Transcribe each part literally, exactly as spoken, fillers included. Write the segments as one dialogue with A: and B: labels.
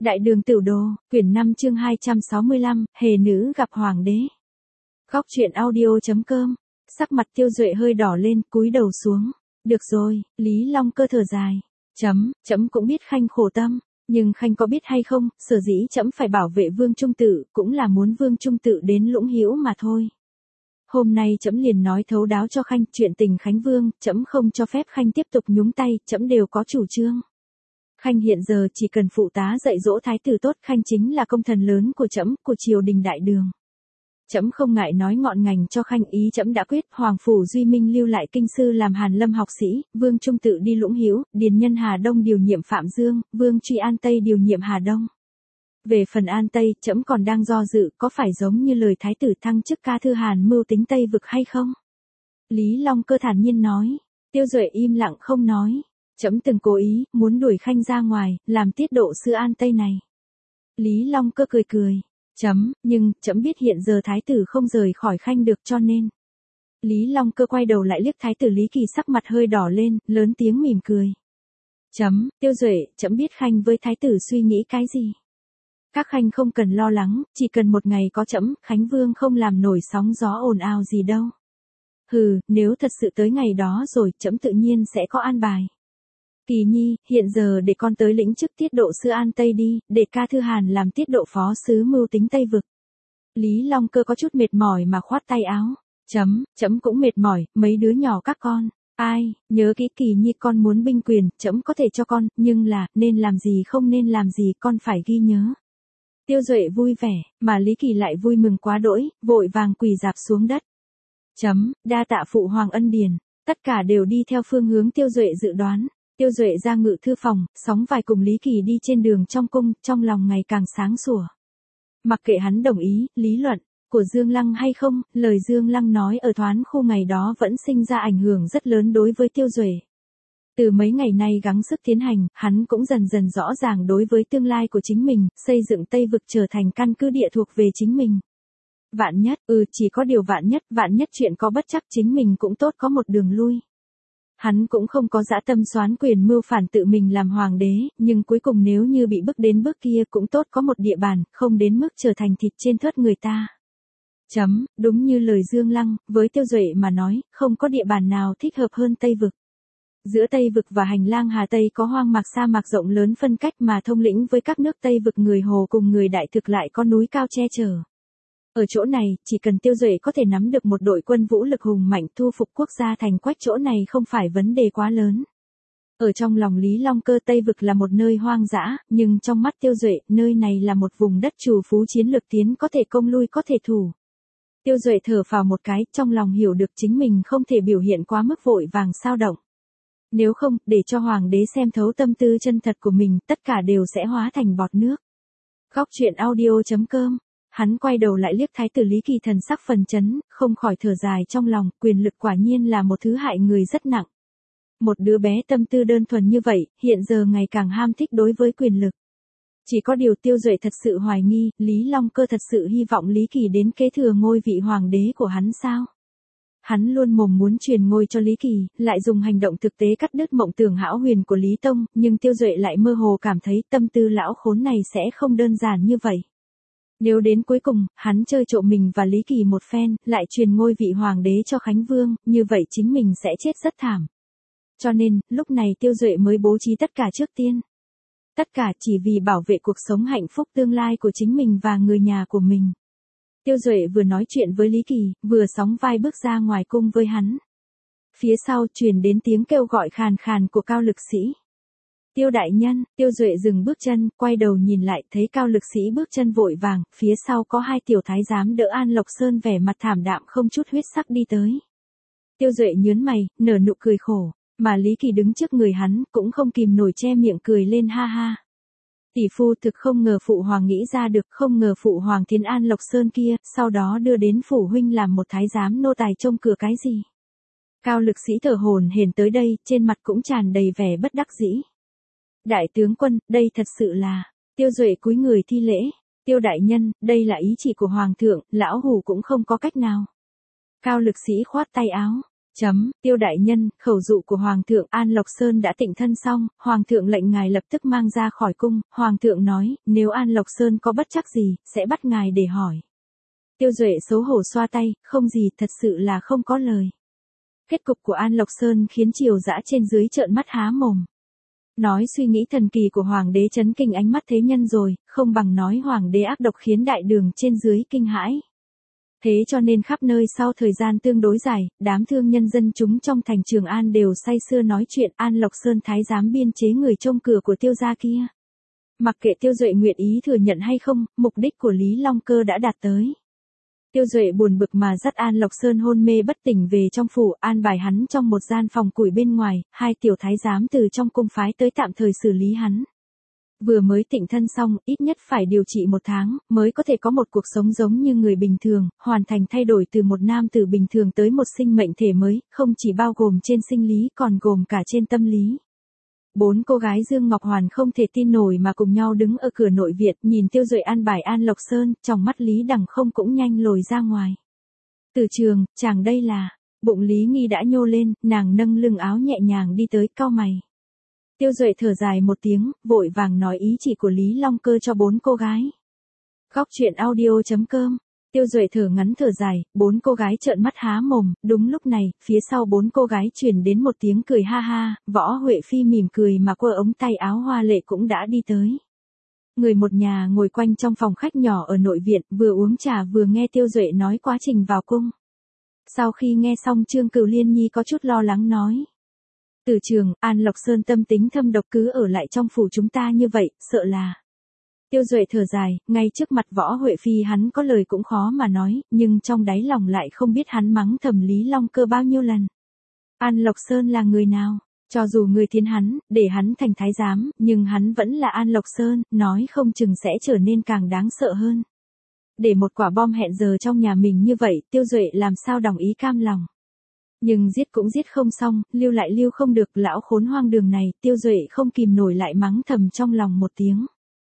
A: Đại đường Tửu Đồ, quyển năm chương hai trăm sáu mươi lăm, hề nữ gặp hoàng đế. Góc truyện audio chấm com. Sắc mặt Tiêu Duệ hơi đỏ lên, cúi đầu xuống. Được rồi, Lý Long Cơ thở dài. Chấm, chấm cũng biết Khanh khổ tâm, nhưng Khanh có biết hay không, sở dĩ chấm phải bảo vệ Vương Trung Tự, cũng là muốn Vương Trung Tự đến Lũng Hữu mà thôi. Hôm nay chấm liền nói thấu đáo cho Khanh, chuyện tình Khánh Vương, chấm không cho phép Khanh tiếp tục nhúng tay, chấm đều có chủ trương. Khanh hiện giờ chỉ cần phụ tá dạy dỗ thái tử tốt, Khanh chính là công thần lớn của trẫm, của triều đình đại đường. Trẫm không ngại nói ngọn ngành cho Khanh, ý trẫm đã quyết, Hoàng phủ Duy Minh lưu lại kinh sư làm Hàn Lâm học sĩ, Vương Trung Tự đi Lũng Hữu, Điền Nhân Hà Đông điều nhiệm Phạm Dương, Vương Truy An Tây điều nhiệm Hà Đông. Về phần An Tây, trẫm còn đang do dự, có phải giống như lời thái tử thăng chức ca thư Hàn mưu tính Tây vực hay không? Lý Long Cơ thản nhiên nói. Tiêu Duệ im lặng không nói. Trẫm từng cố ý, muốn đuổi Khanh ra ngoài, làm tiết độ sư An Tây này. Lý Long Cơ cười cười. Chấm, nhưng, trẫm biết hiện giờ thái tử không rời khỏi Khanh được cho nên. Lý Long Cơ quay đầu lại liếc thái tử Lý Kỳ, sắc mặt hơi đỏ lên, lớn tiếng mỉm cười. Chấm, Tiêu Duệ, trẫm biết Khanh với thái tử suy nghĩ cái gì. Các Khanh không cần lo lắng, chỉ cần một ngày có trẫm, Khánh Vương không làm nổi sóng gió ồn ào gì đâu. Hừ, nếu thật sự tới ngày đó rồi, trẫm tự nhiên sẽ có an bài. Kỳ nhi, hiện giờ để con tới lĩnh chức tiết độ sư An Tây đi, để ca thư Hàn làm tiết độ phó sứ mưu tính Tây vực. Lý Long Cơ có chút mệt mỏi mà khoát tay áo. Chấm, chấm cũng mệt mỏi, mấy đứa nhỏ các con. Ai, nhớ kỹ Kỳ nhi, con muốn binh quyền, chấm có thể cho con, nhưng là, nên làm gì không nên làm gì con phải ghi nhớ. Tiêu Duệ vui vẻ, mà Lý Kỳ lại vui mừng quá đỗi, vội vàng quỳ rạp xuống đất. Chấm, đa tạ phụ hoàng ân điển, tất cả đều đi theo phương hướng Tiêu Duệ dự đoán. Tiêu Duệ ra ngự thư phòng, sóng vai cùng Lý Kỳ đi trên đường trong cung, trong lòng ngày càng sáng sủa. Mặc kệ hắn đồng ý, lý luận, của Dương Lăng hay không, lời Dương Lăng nói ở Thoán Khu ngày đó vẫn sinh ra ảnh hưởng rất lớn đối với Tiêu Duệ. Từ mấy ngày nay gắng sức tiến hành, hắn cũng dần dần rõ ràng đối với tương lai của chính mình, xây dựng Tây vực trở thành căn cứ địa thuộc về chính mình. Vạn nhất, ừ chỉ có điều vạn nhất, vạn nhất chuyện có bất chắc chính mình cũng tốt có một đường lui. Hắn cũng không có dã tâm soán quyền mưu phản tự mình làm hoàng đế, nhưng cuối cùng nếu như bị bước đến bước kia cũng tốt có một địa bàn, không đến mức trở thành thịt trên thớt người ta. Chấm, đúng như lời Dương Lăng, với Tiêu Duệ mà nói, không có địa bàn nào thích hợp hơn Tây vực. Giữa Tây vực và hành lang Hà Tây có hoang mạc sa mạc rộng lớn phân cách mà thông lĩnh với các nước Tây vực, người Hồ cùng người Đại Thực lại có núi cao che chở. Ở chỗ này, chỉ cần Tiêu Duệ có thể nắm được một đội quân vũ lực hùng mạnh thu phục quốc gia thành quách, chỗ này không phải vấn đề quá lớn. Ở trong lòng Lý Long Cơ, Tây vực là một nơi hoang dã, nhưng trong mắt Tiêu Duệ, nơi này là một vùng đất trù phú, chiến lược tiến có thể công lui có thể thủ. Tiêu Duệ thở phào một cái, trong lòng hiểu được chính mình không thể biểu hiện quá mức vội vàng sao động. Nếu không, để cho hoàng đế xem thấu tâm tư chân thật của mình, tất cả đều sẽ hóa thành bọt nước. Góc truyện audio chấm com. Hắn quay đầu lại liếc thái tử Lý Kỳ, thần sắc phần chấn, không khỏi thở dài trong lòng, quyền lực quả nhiên là một thứ hại người rất nặng. Một đứa bé tâm tư đơn thuần như vậy, hiện giờ ngày càng ham thích đối với quyền lực. Chỉ có điều Tiêu Duệ thật sự hoài nghi, Lý Long Cơ thật sự hy vọng Lý Kỳ đến kế thừa ngôi vị hoàng đế của hắn sao? Hắn luôn mồm muốn truyền ngôi cho Lý Kỳ, lại dùng hành động thực tế cắt đứt mộng tưởng hão huyền của Lý Tông, nhưng Tiêu Duệ lại mơ hồ cảm thấy tâm tư lão khốn này sẽ không đơn giản như vậy. Nếu đến cuối cùng, hắn chơi trộm mình và Lý Kỳ một phen, lại truyền ngôi vị hoàng đế cho Khánh Vương, như vậy chính mình sẽ chết rất thảm. Cho nên, lúc này Tiêu Duệ mới bố trí tất cả trước tiên. Tất cả chỉ vì bảo vệ cuộc sống hạnh phúc tương lai của chính mình và người nhà của mình. Tiêu Duệ vừa nói chuyện với Lý Kỳ, vừa sóng vai bước ra ngoài cung với hắn. Phía sau truyền đến tiếng kêu gọi khàn khàn của Cao Lực Sĩ. Tiêu đại nhân, Tiêu Duệ dừng bước chân, quay đầu nhìn lại, thấy Cao Lực Sĩ bước chân vội vàng, phía sau có hai tiểu thái giám đỡ An Lộc Sơn vẻ mặt thảm đạm không chút huyết sắc đi tới. Tiêu Duệ nhớn mày, nở nụ cười khổ, mà Lý Kỳ đứng trước người hắn, cũng không kìm nổi che miệng cười lên ha ha. Tỷ phu thực không ngờ phụ hoàng nghĩ ra được, không ngờ phụ hoàng thiến An Lộc Sơn kia, sau đó đưa đến phủ huynh làm một thái giám nô tài trông cửa cái gì. Cao Lực Sĩ thở hổn hển tới đây, trên mặt cũng tràn đầy vẻ bất đắc dĩ. Đại tướng quân, đây thật sự là, Tiêu Duệ cúi người thi lễ, Tiêu đại nhân, đây là ý chỉ của hoàng thượng, lão hủ cũng không có cách nào. Cao Lực Sĩ khoát tay áo, Chấm, Tiêu đại nhân, khẩu dụ của Hoàng thượng An Lộc Sơn đã tịnh thân xong, Hoàng thượng lệnh ngài lập tức mang ra khỏi cung, Hoàng thượng nói, nếu An Lộc Sơn có bất trắc gì, sẽ bắt ngài để hỏi. Tiêu Duệ xấu hổ xoa tay, không gì, thật sự là không có lời. Kết cục của An Lộc Sơn khiến triều dã trên dưới trợn mắt há mồm. Nói suy nghĩ thần kỳ của Hoàng đế chấn kinh ánh mắt thế nhân rồi, không bằng nói Hoàng đế ác độc khiến đại đường trên dưới kinh hãi. Thế cho nên khắp nơi sau thời gian tương đối dài, đám thương nhân dân chúng trong thành Trường An đều say sưa nói chuyện An Lộc Sơn thái giám biên chế người trông cửa của Tiêu gia kia. Mặc kệ Tiêu Duệ nguyện ý thừa nhận hay không, mục đích của Lý Long Cơ đã đạt tới. Tiêu Duệ buồn bực mà dắt An Lộc Sơn hôn mê bất tỉnh về trong phủ, an bài hắn trong một gian phòng củi bên ngoài, hai tiểu thái giám từ trong cung phái tới tạm thời xử lý hắn. Vừa mới tịnh thân xong, ít nhất phải điều trị một tháng, mới có thể có một cuộc sống giống như người bình thường, hoàn thành thay đổi từ một nam tử bình thường tới một sinh mệnh thể mới, không chỉ bao gồm trên sinh lý còn gồm cả trên tâm lý. Bốn cô gái Dương Ngọc Hoàn không thể tin nổi mà cùng nhau đứng ở cửa nội viện, nhìn Tiêu Duệ an bài An Lộc Sơn, trong mắt Lý Đằng không cũng nhanh lồi ra ngoài. Từ trường, chàng đây là, bụng Lý Nghi đã nhô lên, nàng nâng lưng áo nhẹ nhàng đi tới, cau mày. Tiêu Duệ thở dài một tiếng, vội vàng nói ý chỉ của Lý Long Cơ cho bốn cô gái. Góc truyện audio chấm com. Tiêu Duệ thở ngắn thở dài, bốn cô gái trợn mắt há mồm, đúng lúc này, phía sau bốn cô gái truyền đến một tiếng cười ha ha, Võ Huệ Phi mỉm cười mà quơ ống tay áo hoa lệ cũng đã đi tới. Người một nhà ngồi quanh trong phòng khách nhỏ ở nội viện, vừa uống trà vừa nghe Tiêu Duệ nói quá trình vào cung. Sau khi nghe xong Trương Cửu Liên Nhi có chút lo lắng nói. Từ trường, An Lộc Sơn tâm tính thâm độc cứ ở lại trong phủ chúng ta như vậy, sợ là... Tiêu Duệ thở dài, ngay trước mặt Võ Huệ Phi hắn có lời cũng khó mà nói, nhưng trong đáy lòng lại không biết hắn mắng thầm Lý Long Cơ bao nhiêu lần. An Lộc Sơn là người nào? Cho dù người thiên hắn, để hắn thành thái giám, nhưng hắn vẫn là An Lộc Sơn, nói không chừng sẽ trở nên càng đáng sợ hơn. Để một quả bom hẹn giờ trong nhà mình như vậy, Tiêu Duệ làm sao đồng ý cam lòng. Nhưng giết cũng giết không xong, lưu lại lưu không được, lão khốn hoang đường này, Tiêu Duệ không kìm nổi lại mắng thầm trong lòng một tiếng.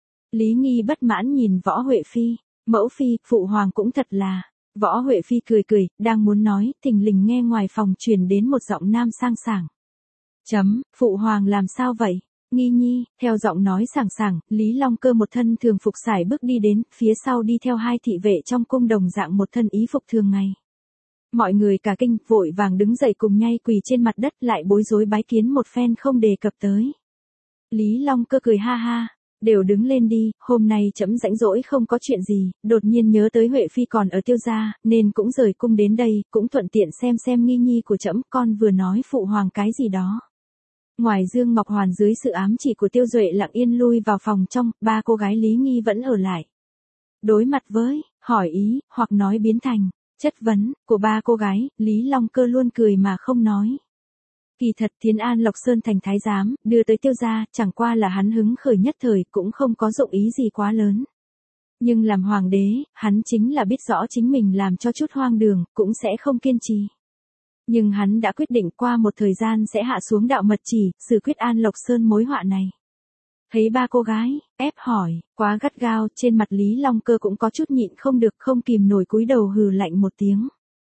A: Lý Nghi bất mãn nhìn Võ Huệ Phi, mẫu phi, phụ hoàng cũng thật là. Võ Huệ Phi cười cười, đang muốn nói, thình lình nghe ngoài phòng truyền đến một giọng nam sang sảng. Chấm, phụ hoàng làm sao vậy? Nghi Nhi, theo giọng nói sảng sảng, Lý Long Cơ một thân thường phục sải bước đi đến, phía sau đi theo hai thị vệ trong cung đồng dạng một thân ý phục thường ngày. Mọi người cả kinh, vội vàng đứng dậy cùng nhay quỳ trên mặt đất lại bối rối bái kiến một phen không đề cập tới. Lý Long Cơ cười ha ha. Đều đứng lên đi, hôm nay trẫm rãnh rỗi không có chuyện gì, đột nhiên nhớ tới Huệ Phi còn ở Tiêu gia, nên cũng rời cung đến đây, cũng thuận tiện xem xem nghi nhi của trẫm, con vừa nói phụ hoàng cái gì đó. Ngoài Dương Ngọc Hoàn dưới sự ám chỉ của Tiêu Duệ lặng yên lui vào phòng trong, ba cô gái Lý Nghi vẫn ở lại. Đối mặt với, hỏi ý, hoặc nói biến thành, chất vấn, của ba cô gái, Lý Long Cơ luôn cười mà không nói. Kỳ thật Thiến An Lộc Sơn thành thái giám, đưa tới Tiêu gia, chẳng qua là hắn hứng khởi nhất thời, cũng không có dụng ý gì quá lớn. Nhưng làm hoàng đế, hắn chính là biết rõ chính mình làm cho chút hoang đường, cũng sẽ không kiên trì. Nhưng hắn đã quyết định qua một thời gian sẽ hạ xuống đạo mật chỉ, xử quyết An Lộc Sơn mối họa này. Thấy ba cô gái, ép hỏi, quá gắt gao, trên mặt Lý Long Cơ cũng có chút nhịn không được, không kìm nổi cúi đầu hừ lạnh một tiếng.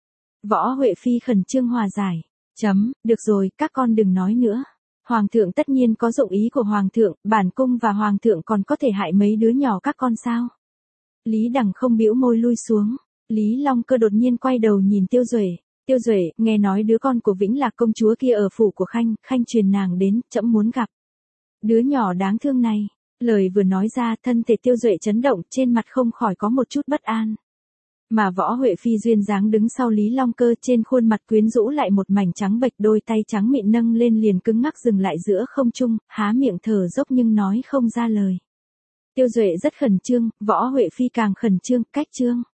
A: Võ Huệ Phi khẩn trương hòa giải. Chấm, được rồi, các con đừng nói nữa. Hoàng thượng tất nhiên có dụng ý của Hoàng thượng, bản cung và Hoàng thượng còn có thể hại mấy đứa nhỏ các con sao? Lý Đằng không bĩu môi lui xuống. Lý Long Cơ đột nhiên quay đầu nhìn Tiêu Duệ. Tiêu Duệ, nghe nói đứa con của Vĩnh Lạc công chúa kia ở phủ của Khanh, Khanh truyền nàng đến, trẫm muốn gặp. Đứa nhỏ đáng thương này. Lời vừa nói ra, thân thể Tiêu Duệ chấn động, trên mặt không khỏi có một chút bất an. Mà Võ Huệ Phi duyên dáng đứng sau Lý Long Cơ, trên khuôn mặt quyến rũ lại một mảnh trắng bệch, đôi tay trắng mịn nâng lên liền cứng ngắc dừng lại giữa không trung, há miệng thở dốc nhưng nói không ra lời. Tiêu Duệ rất khẩn trương, Võ Huệ Phi càng khẩn trương, cách trương.